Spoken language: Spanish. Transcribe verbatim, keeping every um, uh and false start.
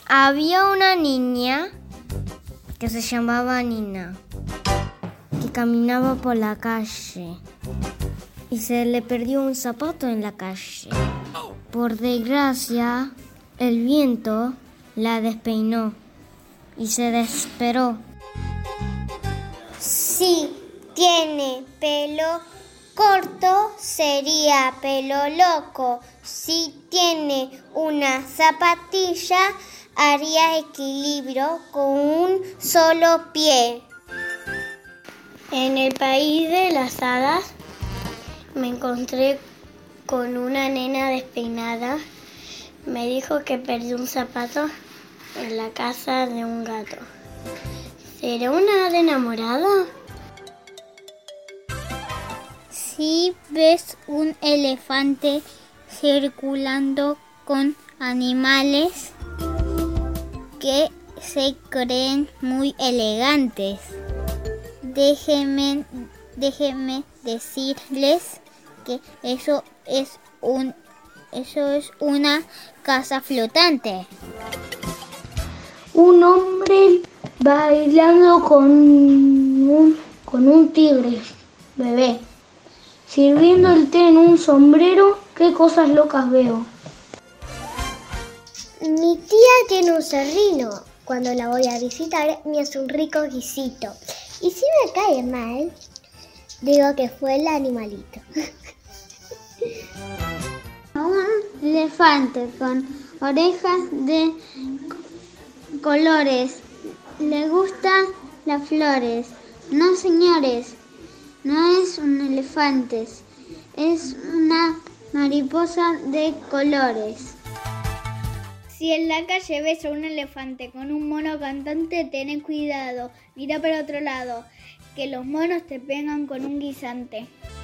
Había una niña que se llamaba Nina, que caminaba por la calle y se le perdió un zapato en la calle. Por desgracia, el viento la despeinó y se desesperó. Si tiene pelo corto, sería pelo loco. Si tiene una zapatilla, haría equilibrio con un solo pie. En el país de las hadas me encontré con una nena despeinada. Me dijo que perdió un zapato en la casa de un gato. ¿Será una hada enamorada? Si ves un elefante circulando con animales que se creen muy elegantes, déjenme, déjenme decirles que eso es un, eso es una casa flotante. Un hombre bailando con un, con un tigre bebé, sirviendo el té en un sombrero. Qué cosas locas veo. Mi tía tiene un zorrino. Cuando la voy a visitar me hace un rico guisito. Y si me cae mal, digo que fue el animalito. Un elefante con orejas de colores. Le gustan las flores. No, señores, no es un elefante. Es una mariposa de colores. Si en la calle ves a un elefante con un mono cantante, ten cuidado. Mira para otro lado, que los monos te pegan con un guisante.